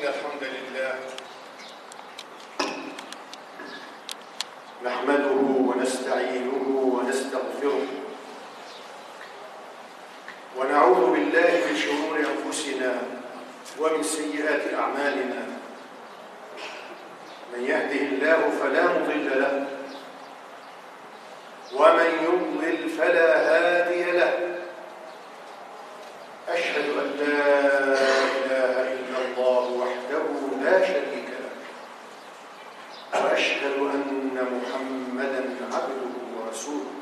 إن الحمد لله نحمده ونستعينه ونستغفره ونعوذ بالله من شرور أنفسنا ومن سيئات أعمالنا. من يهده الله فلا مضل له ومن يضلل فلا هادي له. أشهد أن لا إله إلا الله وحده لا شريك له وأشهد أن محمدًا عبده ورسوله.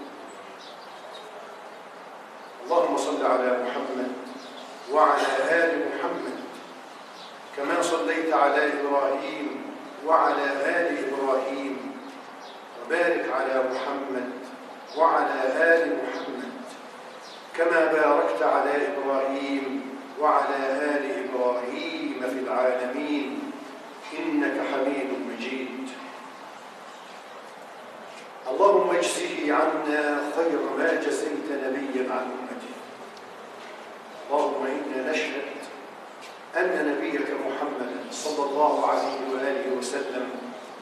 اللهم صل على محمد وعلى آل محمد كما صليت على إبراهيم وعلى آل إبراهيم، وبارك على محمد وعلى آل محمد كما باركت على إبراهيم وعلى آل إبراهيم في العالمين إنك حميد مجيد. اللهم اجزه عنا خير ما جزيت نبيا عن أمته. اللهم إنا نشهد أن نبيك محمد صلى الله عليه وآله وسلم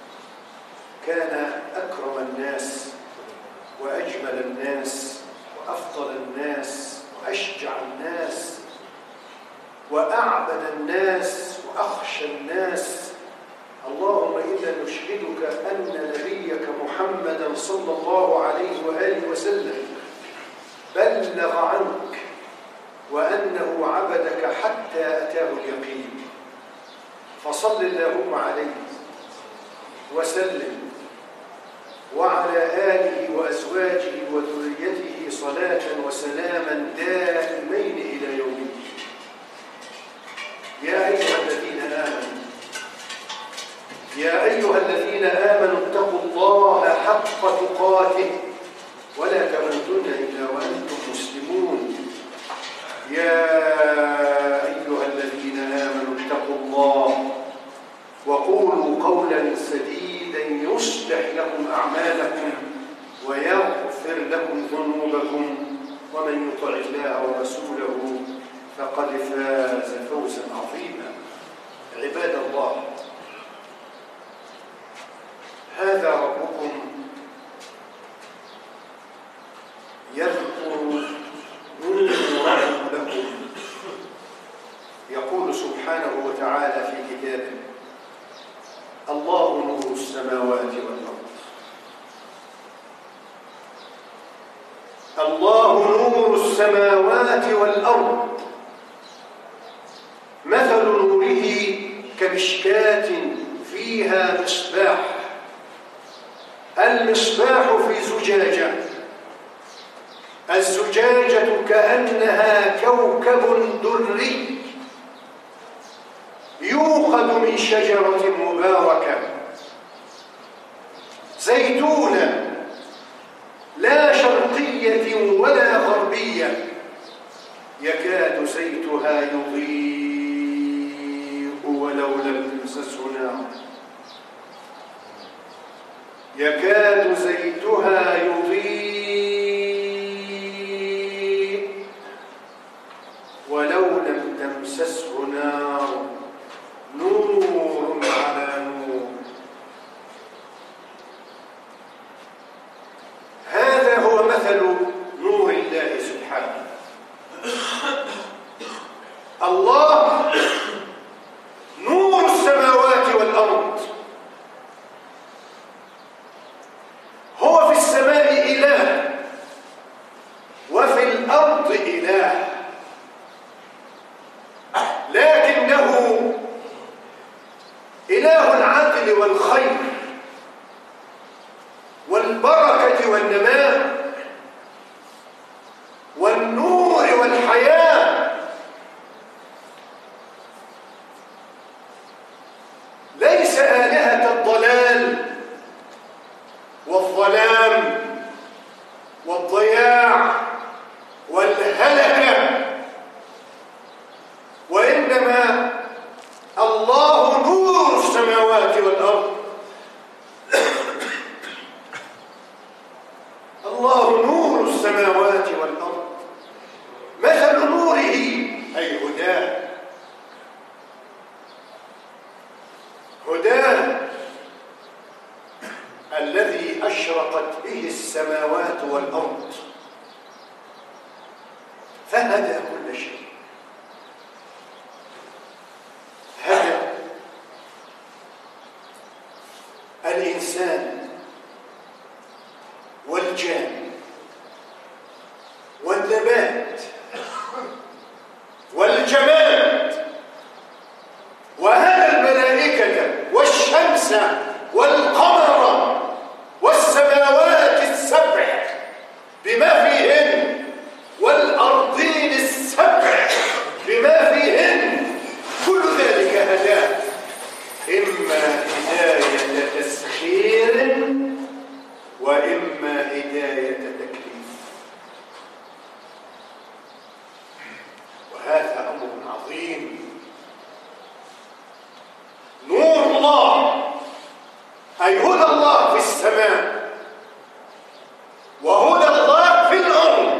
كان أكرم الناس وأجمل الناس وأفضل الناس وأشجع الناس وأعبد الناس وأخشى الناس. اللهم إنا نشهدك أن نبيك محمدا صلى الله عليه وآله وسلم بلغ عنك وأنه عبدك حتى أتاه اليقين. فصل اللهم عليه وسلم وعلى آله وأزواجه وذريته صلاة وسلاما دائمين إلى يوم الدين. يا أيها الذين آمنوا اتقوا الله حق تقاته ولا تموتن إلا وأنتم مسلمون. يا أيها الذين آمنوا اتقوا الله وقولوا قولا سديدا يصلح لكم أعمالكم ويغفر لكم ذنوبكم، ومن يطع الله ورسوله فقد فاز فوزا عظيما. عباد الله، هذا ربكم يذكر نوره لكم. يقول سبحانه وتعالى في كتابه: الله نور السماوات والأرض. الله نور السماوات والأرض، مثل نوره كمشكاة فيها مصباح. المصباح في زجاجة، الزجاجة كأنها كوكب دري يوقد من شجرة مباركة زيتونة لا شرقية ولا غربية، يكاد زيتها يضيء ولو لم تمسسه نار. يكاد زيتها يضيء ولو لم تمسسه نار، نور على نور. هذا هو مثل نور الله سبحانه. الله نور السماوات والأرض. هو في السماء إله وفي الأرض إله، لكنه إله العدل والخير والبركة والنماء والنور والحياة. ليس آلهة الضلال والظلام والضياع والهلكة، وإنما الله نور السماوات والأرض. الله نور السماوات والأرض، مثل نوره أي هداه والأرض، فهدى كل شيء، هدى الإنسان والجان والنبات والجماد، وهدى الملائكة والشمس والقمر والسماوات السبع بما فيهن والأرضين السبع بما فيهن، كل ذلك هداه، إما هداية تسخير وإما هداية تكليف. وهذا أمر عظيم. نور الله أي هدى الله في السماء وهدى الله في الأرض،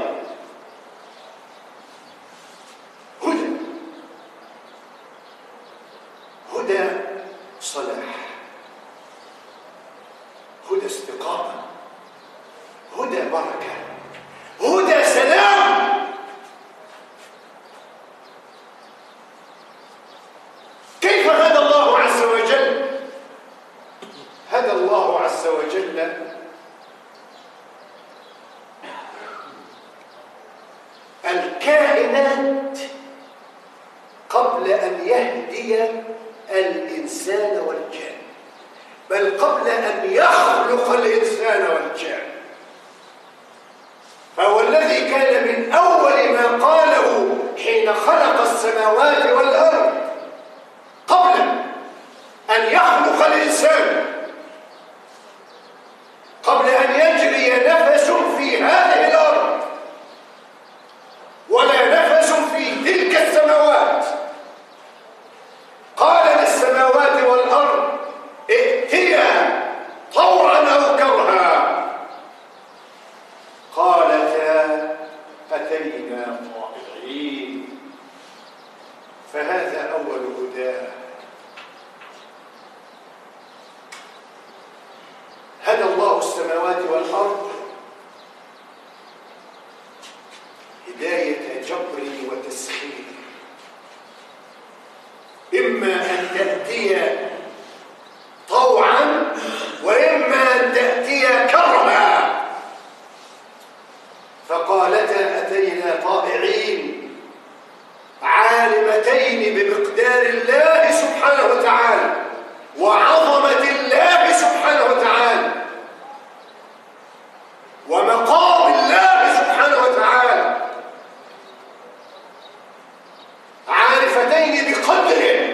هدى صلاح، هدى استقامة، هدى بركة، هدى سلام. كيف هدى الله عز وجل؟ هدى الله عز وجل الكائنات قبل أن يهدي الإنسان والجان، بل قبل أن يخلق الإنسان والجان. فهو الذي كان من أول ما قاله حين خلق السماوات والأرض قبل أن يخلق الإنسان، قبل أن يجري نفس في هذه الأرض ولا نفس في تلك السماوات، قال للسماوات والأرض ائتيا طوعا أو كرها، قالتا أتينا طائعين. فهذا أول هداه. هدى الله السماوات والأرض هداية جبر وتسخير، إما أن تأتي طوعا وإما أن تأتي كرها، فقالتا أتينا طائعين عالمتين بمقدار الله سبحانه وتعالى وعظمة الله سبحانه وتعالى ومقام الله سبحانه وتعالى، عارفتين بقدره.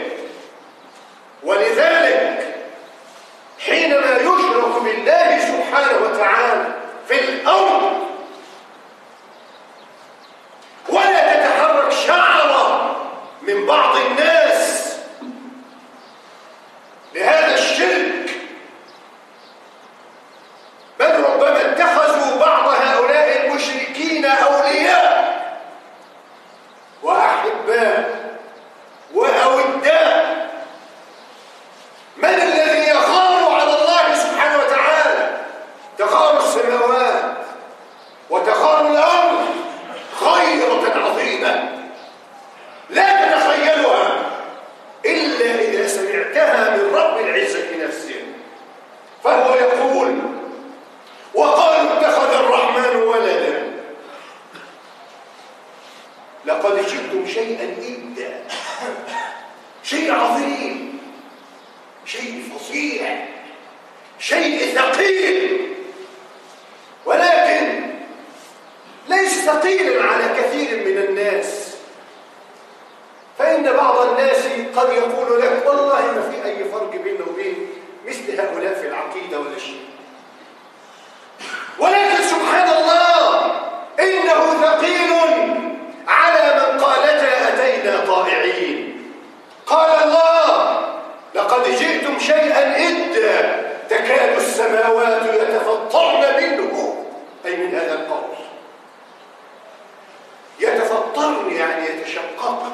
ولذلك حينما يشرك بالله سبحانه وتعالى في الأرض ولا تتحرك شعرة من بعض الناس لهذا الشرك، بل ربما اتخذوا بعض هؤلاء المشركين أولياء وأحباء وأوداء. من الذي يغار على الله سبحانه وتعالى؟ تغار السماوات وتغار الأرض غيرة عظيمة لا تتخيلها إلا إذا سمعتها من رب العزة نفسه، فهو يقول وقالوا اتخذ الرحمن ولدا لقد جئتم شيئا إدا، شيء عظيم، شيء فظيع، شيء ثقيل، ولكن ليس ثقيلا على كثير من الناس. فإن بعض الناس قد يقول لك والله ما في أي فرق بينه وبين مثل هؤلاء في العقيدة ولا شيء، ولكن سبحان الله إنه ثقيل على من قالتا أتينا طائعين. قال الله لقد جئتم شيئا إدا تكاد السماوات يتفطرن منه، أي من هذا القول. يتفطرن يعني يتشقق.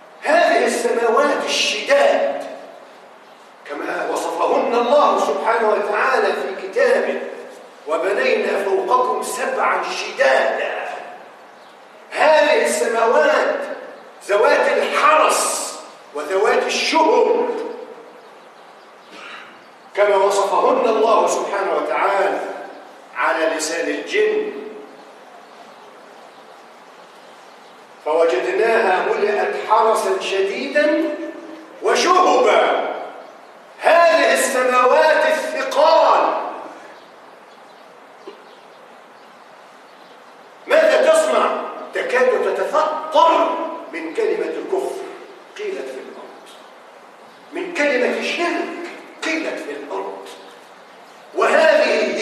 هذه السماوات الشداد كما وصفهن الله سبحانه الله سبعا شدادا. هذه السماوات ذوات الحرس وذوات الشهب كما وصفهن الله سبحانه وتعالى على لسان الجن، فوجدناها ملئت حرسا شديدا وشهبا. هذه السماوات الثقال ماذا تصنع؟ تكاد تتفطر من كلمة الكفر قيلت في الأرض، من كلمة الشرك قيلت في الأرض. وهذه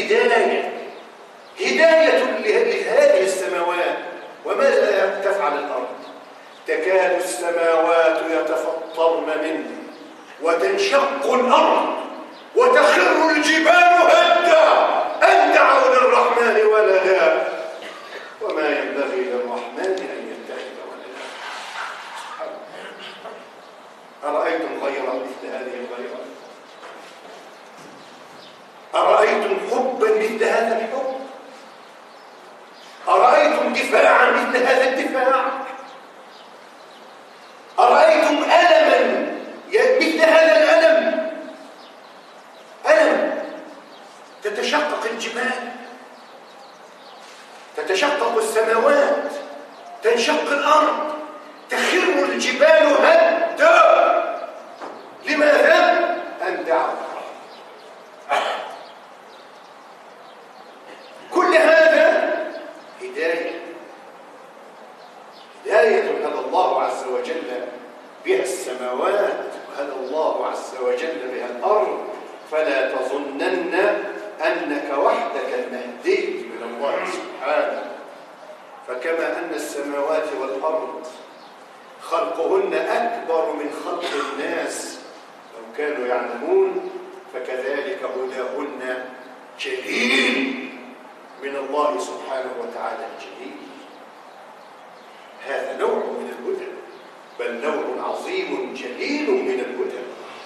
هداية لهذه السماوات. وماذا تفعل الأرض؟ تكاد السماوات يتفطرن منه وتنشق الأرض وتخر الجبال هدا أن دعوا للرحمن ولدا وما ينبغي للرحمن أن يتخذ ولدا. أرأيتم غيرة مثل هذه الغيرة؟ أرأيتم حبا مثل هذا الحب؟ أرأيتم دفاعا مثل هذا الدفاع؟ أرأيتم ألما مثل هذا الألم؟ ألم تتشقق الجبال، تتشقق السماوات، تنشق الأرض، تخر الجبال هدا. لماذا؟ أن دعوا كل هذا هداية هدى الله عز وجل بها السماوات وهدى الله عز وجل بها الأرض. فلا تظنن أنك وحدك المهدي من الله سبحانه. فكما أن السماوات والأرض خلقهن أكبر من خلق الناس لو كانوا يعلمون، فكذلك هداهن جليل من الله سبحانه وتعالى الجليل. هذا نوع من الهدى، بل نوع عظيم جليل من الهدى.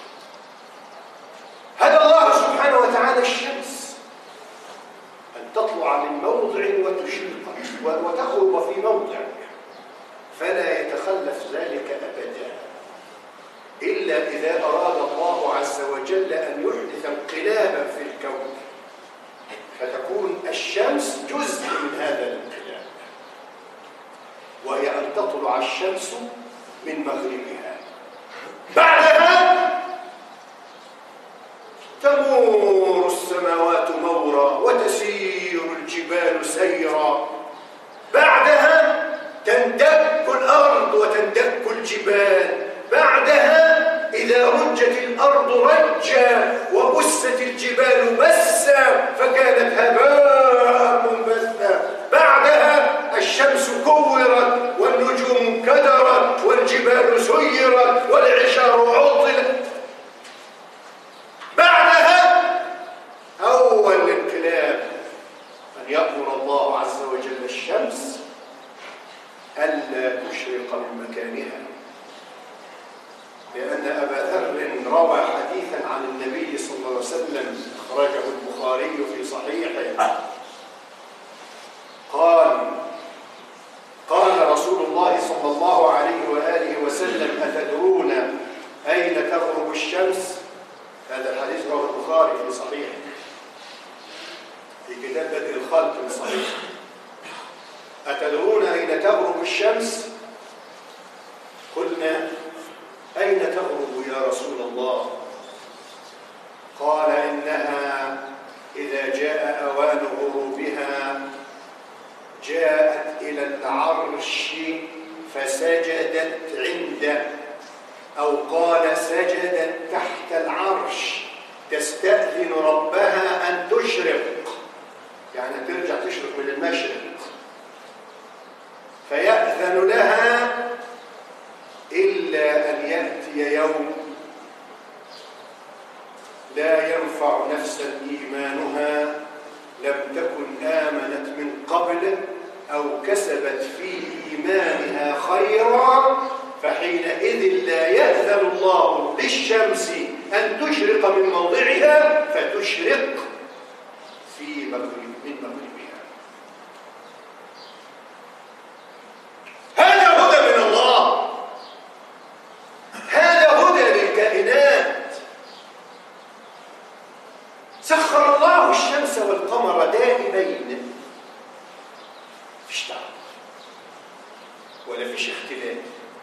هدى الله سبحانه وتعالى الشمس أن تطلع من موضع وتشرق وتغرب في موضع، فلا يتخلف ذلك أبدا إلا إذا أراد الله عز وجل أن يحدث انقلابا في الكون، فتكون الشمس جزء من هذا الانقلاب، وهي أن تطلع الشمس من مغربها. بعدها تمور السماوات مورا وتسير الجبال سيرا. بعدها تندك الأرض وتندك الجبال. بعدها إذا رجت الأرض رجا وبست الجبال بسا فكانت هباء منبثا. بعدها الشمس كورت والنجوم كدرت والجبال سيرت والعشار عطلت. بعدها أول انقلاب أن يأمر الله عز وجل الشمس ألا تشرق من مكانها، لأن أبا ذر روى حديثا عن النبي صلى الله عليه وسلم أخرجه البخاري في صحيحه قال رسول الله صلى الله عليه وآله وسلم: أتدرون أين تغرب الشمس؟ هذا الحديث رواه البخاري في صحيحه في كتاب بدء الخلق في صحيح. أتدرون أين تغرب الشمس؟ قلنا: أين تغرب يا رسول الله؟ قال: إنها إذا جاء أوان غروبها جاءت إلى العرش فسجدت عنده، أو قال سجدت تحت العرش تستأذن ربها أن تشرق، يعني ترجع تشرق من المشرق، فيأذن لها إلا أن يأتي يوم لا ينفع نفسا إيمانها لم تكن آمنت من قبل أو كسبت في إيمانها خيرا، فحينئذ لا يأذن الله للشمس أن تشرق من موضعها فتشرق من مغربها. ولا فيش اختلاف.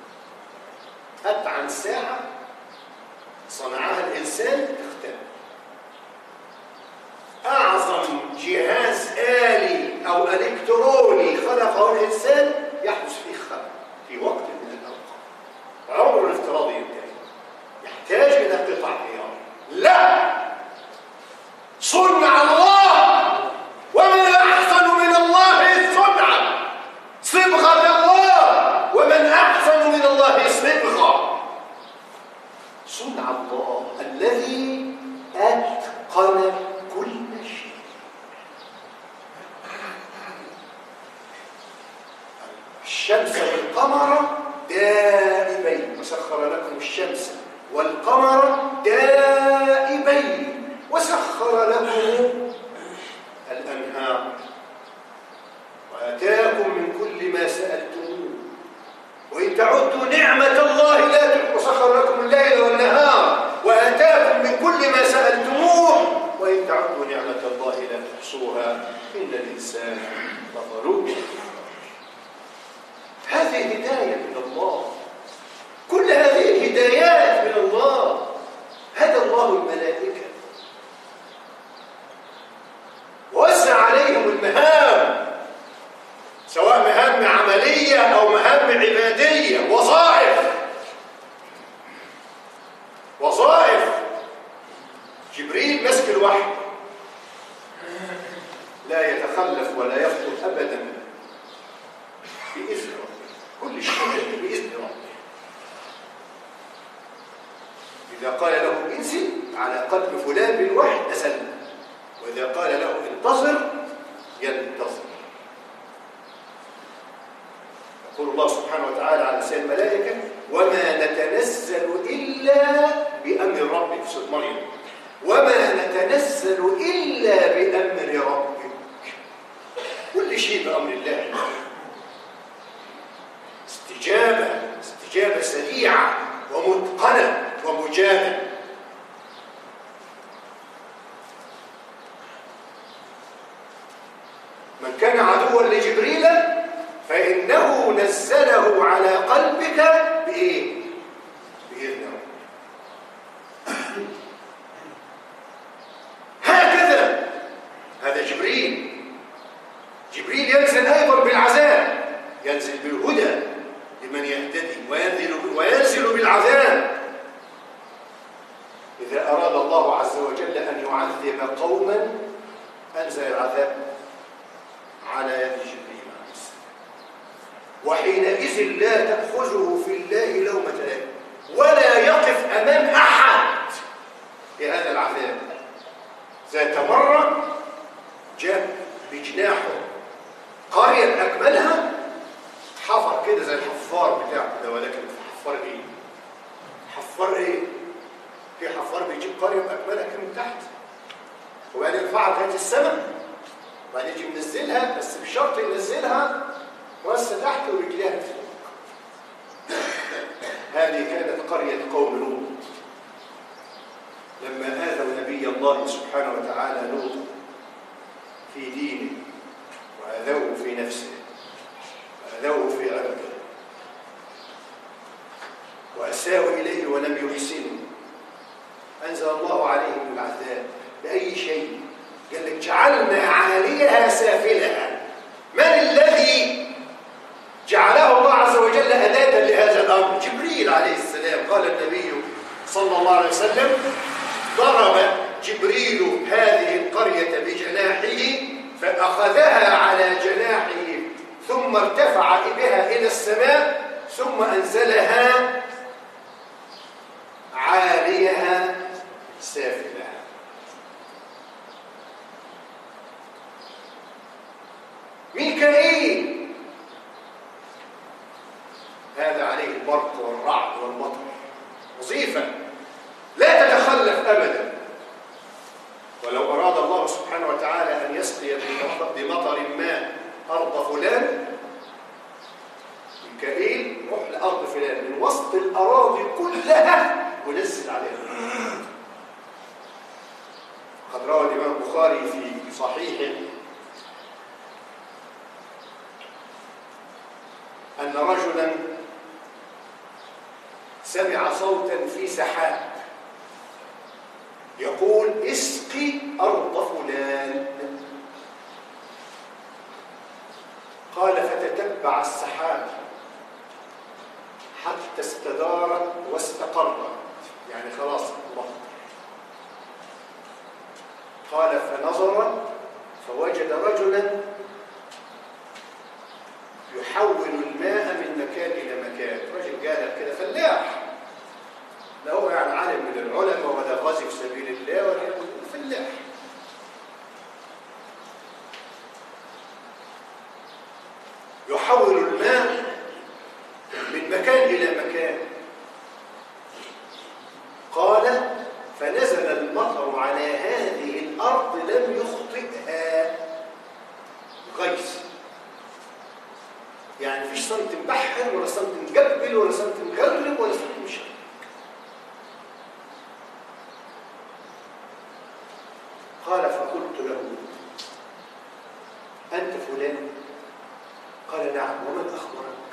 أتعن ساعة صنعها الإنسان اختلف. أعظم جهاز آلي أو إلكتروني خلقه الإنسان يحدث فيه خلل في وقت من الأوقات، عمره الافتراضي ينتهي، يحتاج إلى قطع غيار. لا، صنع الله، ومن أحسن من الله صنعا، صبغة الله، ومن أحسن من الله صبغة. صنع الله الذي أتقن كل شيء. الشمس والقمر دائبين، وسخر لكم الشمس والقمر دائبين، وسخر لكم الأنهار، وآتاكم من كل ما سألتموه، وإن تعدوا نعمة الله لا تحصوها، وسخر لكم الليل والنهار، وآتاكم من كل ما سألتموه، وإن تعدوا نعمة الله لا تحصوها، إن الإنسان لظلوم. هذه هداية من الله، كل هذه الهدايات من الله. هدى الله الملائكة، ووزع عليهم المهام، سواء مهام عملية أو مهام عبادية، وظائف. جبريل مسك الوحي، لا يتخلف ولا يفطر أبدا بإذن ربه، كل شيء بإذن ربه. إذا قال له انزل على قلب فلان بالوحي نزل، وإذا قال له انتظر ينتظر. يقول الله سبحانه وتعالى على لسان الملائكة: وما نتنزل إلا بأمر ربك. في سورة مريم: وما نتنزل إلا بأمر ربك. كل شيء بأمر الله. استجابة سريعة ومتقنة ومجادة. من كان عدوا لجبريل فإنه نزله على قلبك بإيه؟ بإذن ربك. هكذا هذا جبريل ينزل أيضا بالعذاب، ينزل بالهدى لمن يهتدي، وينزل بالعذاب إذا أراد الله عز وجل أن يعذب قوما أنزل العذاب على يد جبريل عليه السلام. وحينئذ لا تأخذه في الله لومة لائم، ولا يقف أمام أحد بهذا العذاب. ذات مرة جاء بجناحه قرية أكملها، حفر كده زي الحفار بتاعه ده، ولكن حفار إيه؟ حفار إيه؟ في حفار بيجيب قرية بأكملها كده من تحت، وبعدين يرفعها لغاية السماء، وبعدين يجي منزلها، بس بشرط ينزلها راسها تحت ورجليها فوق. هذه كانت قرية قوم لوط، لما آذوا نبي الله سبحانه وتعالى لوط في دينه، وآذوه في نفسه، وآذوه في عرضه، وأساءوا إليه ولم يحسنوا، أنزل الله عليهم العذاب. بأي شيء؟ قال لك: جعلنا عاليها سافلها. من الذي جعله الله عز وجل أداة لهذا الأمر؟ جبريل عليه السلام. قال النبي صلى الله عليه وسلم: ضرب جبريل هذه القرية بجناحه فأخذها على جناحه، ثم ارتفع بها إلى السماء، ثم أنزلها عاليها سافلها. ميكائيل هذا عليه البرق والرعد والمطر، وظيفة لا تتخلف أبدا. ولو أراد الله سبحانه وتعالى أن يسقي بمطر ما أرض فلان، ميكائيل روح لأرض فلان من وسط الأراضي كلها ونزل عليها. قد روى الإمام البخاري في صحيحه أن رجلا سمع صوتا في سحاب يقول اسقي أرض فلان. قال فتتبع السحاب حتى استدارت واستقرت، يعني خلاص الله. قال فنظر فوجد رجلا يحول الماء من مكان إلى مكان. رجل جاهل كده فلاح، لا هو يعني عالم من العلماء ولا غازي في سبيل الله ولا فلاح. يحول الماء من مكان إلى مكان. قال فنزل المطر على هذه الأرض لم يخطئها غيث، يعني مفيش سنت مبحر ولا سنت مجبل ولا سنت مغرب ولا سنت مشرق. قال فقلت له أنت فلان؟ قال نعم. ومن أخبرك؟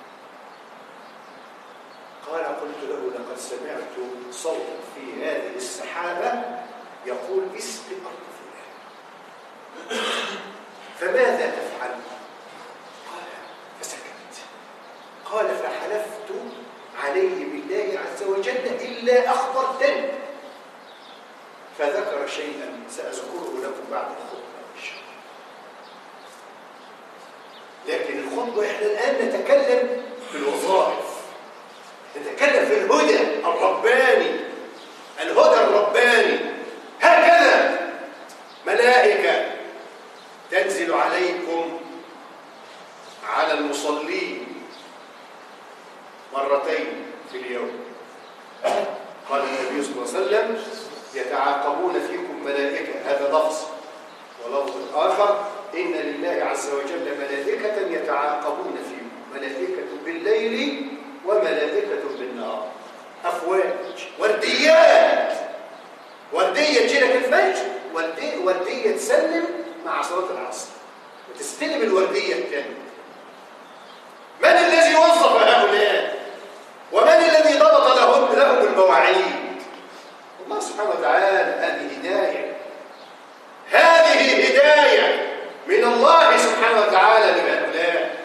قال قلت له لقد سمعت صوتا في هذه السحابة يقول اسقي أرض فلان، فماذا تفعل؟ قال فسكت. قال فحلفت عليه بالله عز وجل إلا أخبرتني، فذكر شيئا سأذكره لكم بعد الخطبة إن شاء الله. لكن الخطبة إحنا الآن نتكلم في الوظائف، نتكلم في الهدى الرباني، الهدى الرباني. هكذا ملائكة تنزل عليكم على المصلين مرتين في اليوم. قال النبي صلى الله عليه وسلم يتعاقبون فيكم ملائكة، هذا لفظ، ولفظ آخر إن لله عز وجل ملائكة يتعاقبون فيكم، ملائكة بالليل وملائكة بالنهار، أفواج، ورديات. وردية تجيلك الفجر، وردية تسلم مع صلاة العصر وتستلم الوردية الثانية. من الذي وظف هؤلاء؟ ومن الذي ضبط لهم المواعيد؟ الله سبحانه وتعالى. هذه هداية، هذه هداية من الله سبحانه وتعالى لهؤلاء.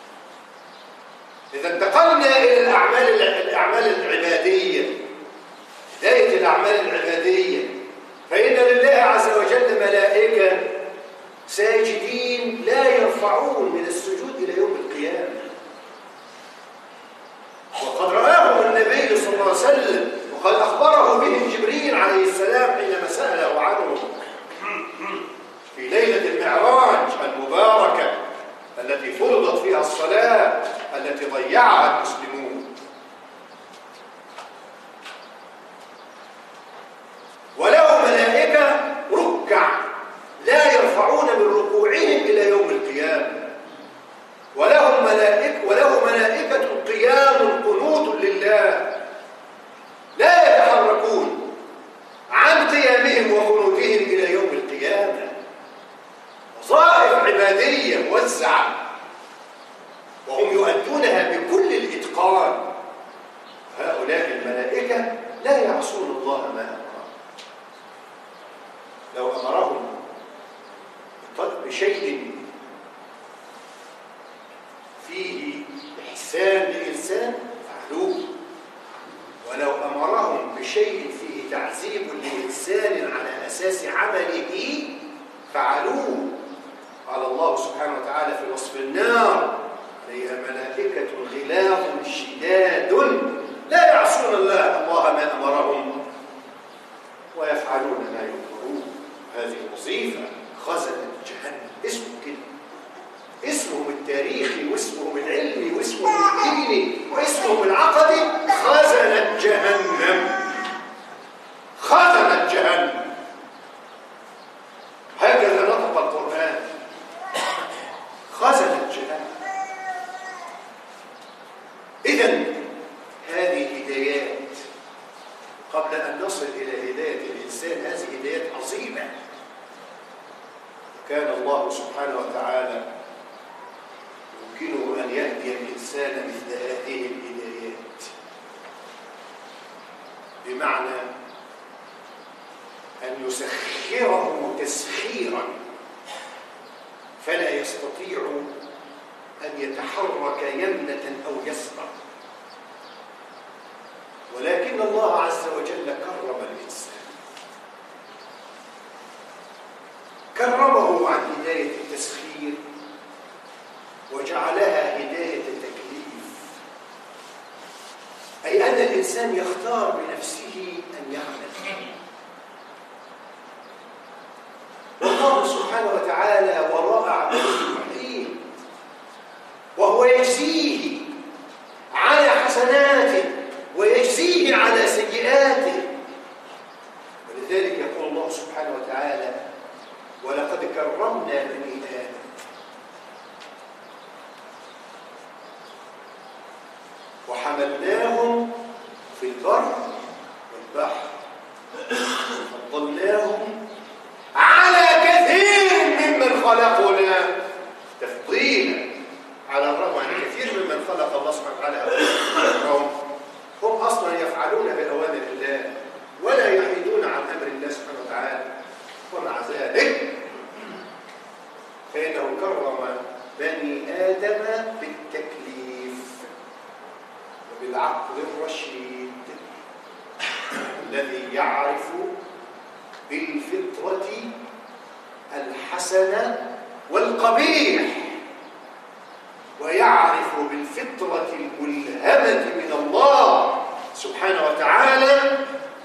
إذا انتقلنا إلى الأعمال العبادية، بداية الأعمال العبادية، فإن لله عز وجل ملائكة ساجدين لا يرفعون من السجود إلى يوم القيامة. وقد رآهم النبي صلى الله عليه وسلم، وقد أخبره بهم جبريل عليه السلام حينما سأله عنهم في ليلة المعراج المباركة التي فرضت فيها الصلاة التي ضيعها المسلمون. وله ملائكة ركع لا يرفعون من ركوعهم إلى يوم القيامة. وله ملائكة قيام قنوت لله لا يتحركون عن قيامهم وقنوتهم إلى يوم القيامة. وظائف عبادية موزعة وهم يؤدونها بكل الإتقان. هؤلاء الملائكة لا يعصون الله ما أمرهم. لو أمرهم بشيء فيه إحسان لإنسان فعلوه، ولو أمرهم بشيء فيه تعذيب لإنسان على أساس عمله فعلوه. قال الله سبحانه وتعالى في وصف النار عليها ملائكة غلاظ شداد لا يعصون الله ما أمرهم ويفعلون ما يؤمرون. هذه وظيفة خزنة جهنم. اسمه كده، اسمهم التاريخي واسمهم العلمي واسمهم الديني واسمهم العقدي خزنة جهنم. خزنة جهنم، هكذا نطق القرآن. خزنة جهنم. إذن هذه هدايات. قبل أن نصل إلى هداية الإنسان، هذه هدايات عظيمة. كان الله سبحانه وتعالى يمكنه أن يهدي الإنسان الإنسان مثل هذه الهدايات، بمعنى أن يسخره تسخيرا فلا يستطيع أن يتحرك يمنة أو يسرا، ولكن الله عز وجل كرم الإنسان، كرمه عن هداية التسخير وجعلها هداية التكليف، أي أن الإنسان يختار بنفسه أن يعمل. والله سبحانه وتعالى وراء عمله محيط، وهو يجزيه على حسناته ويجزيه على سيئاته. ولذلك يقول الله سبحانه وتعالى: ولقد كرمنا بني آدم. وحملناهم في البر والبحر وفضلناهم على كثير ممن خلقنا تفضيلا. على الرغم أن كثير ممن خلق الله سبحانه وتعالى هم أصلا يفعلون بأوامر الله ولا يحيدون عن أمر الله سبحانه وتعالى، ومع ذلك فإنه كرم بني آدم بالتكليف وبالعقل الرشيد الذي يعرف بالفطرة الحسنة والقبيح، ويعرف بالفطرة الملهمة من الله سبحانه وتعالى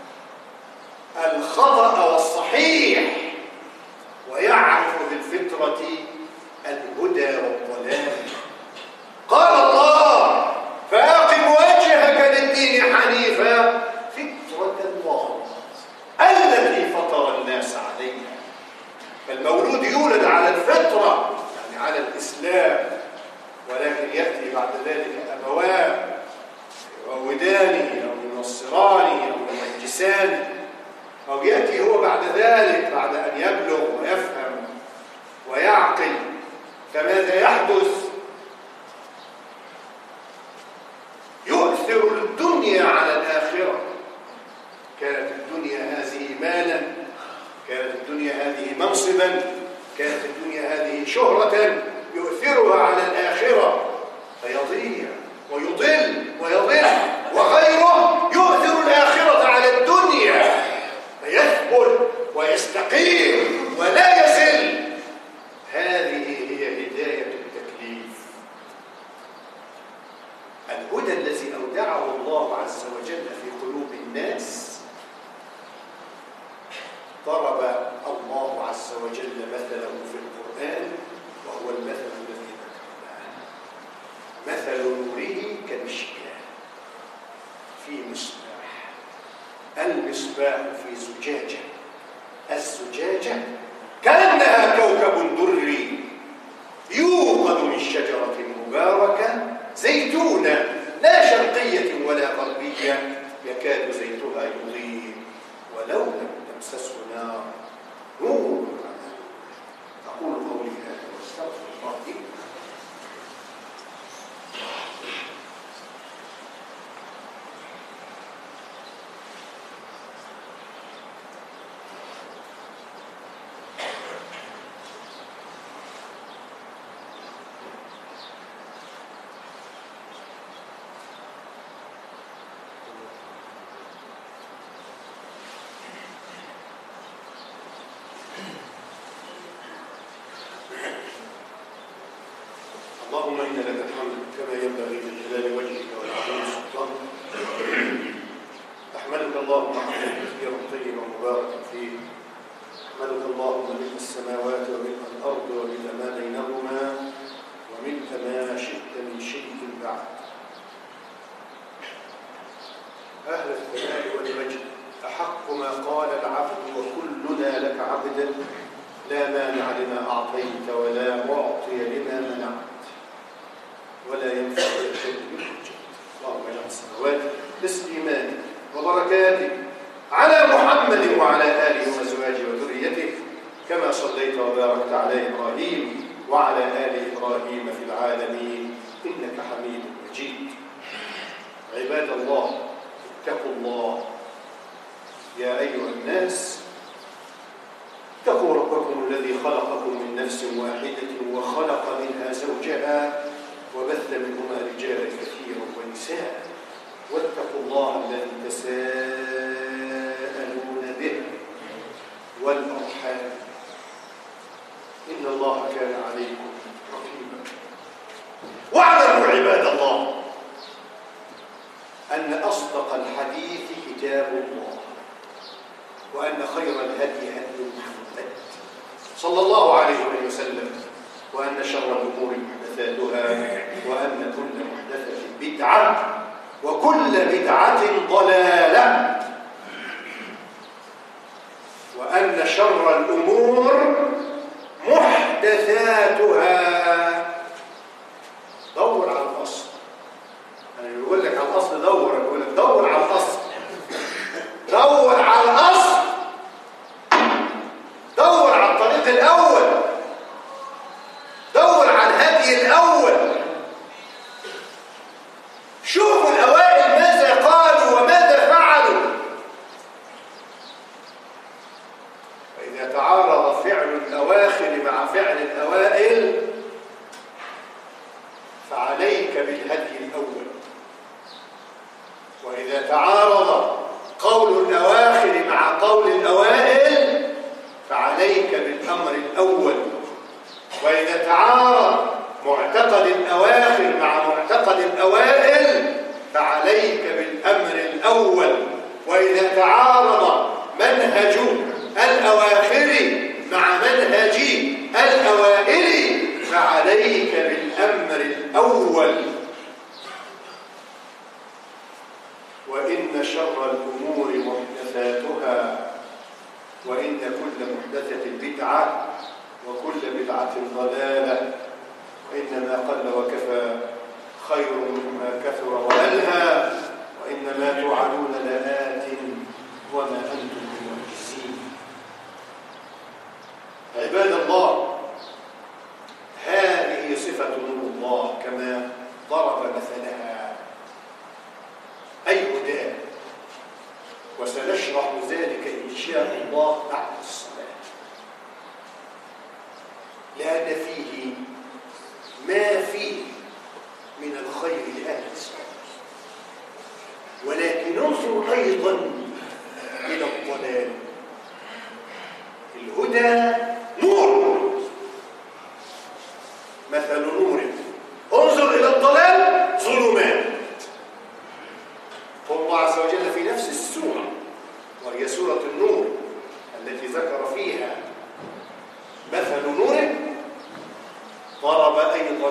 الخطأ والصحيح، ويعرف بالفطرة الهدى والضلال. قال الله: فأقم وجهك للدين حنيفا فطرة الله التي فطر الناس عليها. فالمولود يولد على الفطرة، يعني على الإسلام، ولكن يأتي بعد ذلك أبواه يهودانه أو ينصرانه أو يمجسانه، أو يأتي هو بعد ذلك بعد أن يبلغ ويفهم ويعقل. فماذا يحدث؟ يؤثر الدنيا على الآخرة. كانت الدنيا هذه مالا، كانت الدنيا هذه منصبا، كانت الدنيا هذه شهرة، يؤثرها على الآخرة فيضيع ويضل ويضل، وغيره يؤثر الآخرة على الدنيا فيثبت ويستقيم ولا يزل. هذه هي هداية التكليف. الهدى الذي أودعه الله عز وجل في قلوب الناس ضرب الله عز وجل مثله في القرآن، وهو المثل الذي ذكرناه: مثل نوره كمشكاة في مصباح، المصباح في زجاجة، الزجاجة كأنها كوكب دري يوقد من شجرة مباركة زيتونة لا شرقية ولا غربية يكاد زيتها يضيء ولو لم تمسسه نار نور. أقول قولي هذا واستغفر الله لي. اللهم إن لك الحمد كما ينبغي لجلال وجهك ولعظيم سلطانك. أحمدك اللهم حمدا كثيرا طيبا مباركا فيه. أحمدك اللهم ملء السماوات وملء الأرض وملء ما بينهما وملء ما شئت من شيء بعد. أهل الثناء والمجد، أحق ما قال العبد وكلنا لك عبد، لا مانع لما أعطيت ولا معطي لما منعت ولا ينفع الجد بالحجة. اللهم اجعل الصلوات تسليمات وبركاته على محمد وعلى آله وأزواجه وذريته كما صليت وباركت على إبراهيم وعلى آل إبراهيم في العالمين إنك حميد أيها الناس اتقوا ربكم الذي خلقكم من نفس واحدة وخلق منها زوجها وبث منهما رجالا كثيرا ونساء واتقوا الله الذي تساءلون به والأرحام إن الله كان عليكم رقيبا. واعلموا عباد الله أن أصدق الحديث كتاب الله وأن خير الهدي هدي محمد صلى الله عليه وسلم وأن شر الأمور محدثاتها وأن كل محدثة بدعة وكل بدعة ضلالة وأن شر الأمور محدثاتها. دور على الأصل. أنا بقول لك على الأصل دور، أنا بقول لك دور على الأصل. دور على الأصل، دور على الطريق الأول، دور على الهدي الأول. شوفوا الأوائل ماذا قالوا وماذا فعلوا. وإذا تعارض فعل الأواخر مع فعل الأوائل فعليك بالهدي الأول، وإذا تعارض قول الأواخر مع قول الأوائل فعليك بالأمر الأول، وإذا تعارض معتقد الأواخر مع معتقد الأوائل فعليك بالأمر الأول، وإذا تعارض منهج الأواخر مع منهج الأوائل فعليك بالأمر الأول. وإن شر الأمور محدثاتها وإن كل محدثة بدعة وكل بدعة ضلالة وإنما قل وكفى خير مما كثر وألهى وإنما توعدون لآت وما أنتم بمعجزين. عباد الله، هذه صفة نور الله كما ضرب مثلها أي هداه، وسنشرح ذلك إن شاء الله بعد الصلاة، لأن فيه ما فيه من الخير لأهل الصلاة، ولكن انظر أيضا إلى الضلال. الهدى نور، مثل نور، انظر إلى الضلال ظلمات. الله عز وجل في نفس السورة وهي سورة النور التي ذكر فيها مثل نور ضرب أيضا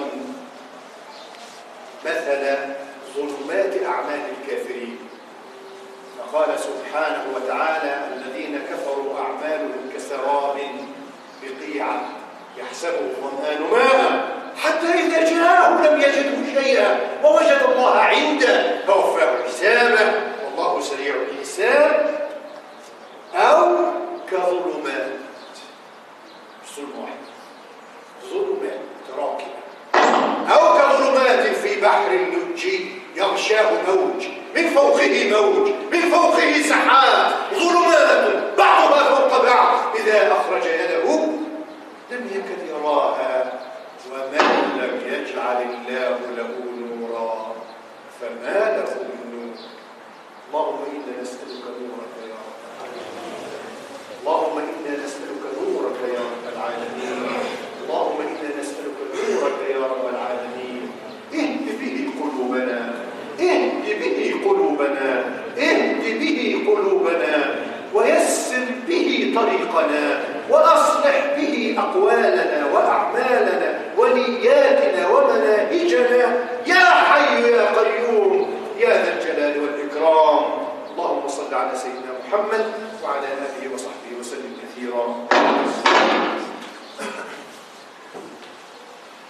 مثل ظلمات أعمال الكافرين، فقال سبحانه وتعالى الذين كفروا أعمالهم كسراب بقيعة يحسبه الظمآن ماء حتى إذا جاءه لم يجده شيئا ووجد الله عنده فوفاه حسابه والله سريع الحساب. أو كظلمات، ظلم واحد، ظلمات متراكمة، أو كظلمات في بحر لجي يغشاه موج من فوقه موج من فوقه سحاب، ظلمات بعضها فوق بعض إذا أخرج يده لم يكد يراها ومن لم يجعل الله له نورا فما له من نور. اللهم إنا نسألك نورك يا رب، اللهم إنا نسألك نورك يا رب العالمين، اللهم إنا نسألك نورك يا رب العالمين. اهد به قلوبنا، اهد به قلوبنا، اهد به قلوبنا، ويسر به طريقنا، وأصلح به أقوالنا وأعمالنا ونياتنا ومناهجنا يا حي يا قيوم يا ذا الجلال والإكرام. اللهم صل على سيدنا محمد وعلى آله وصحبه وسلم كثيرا.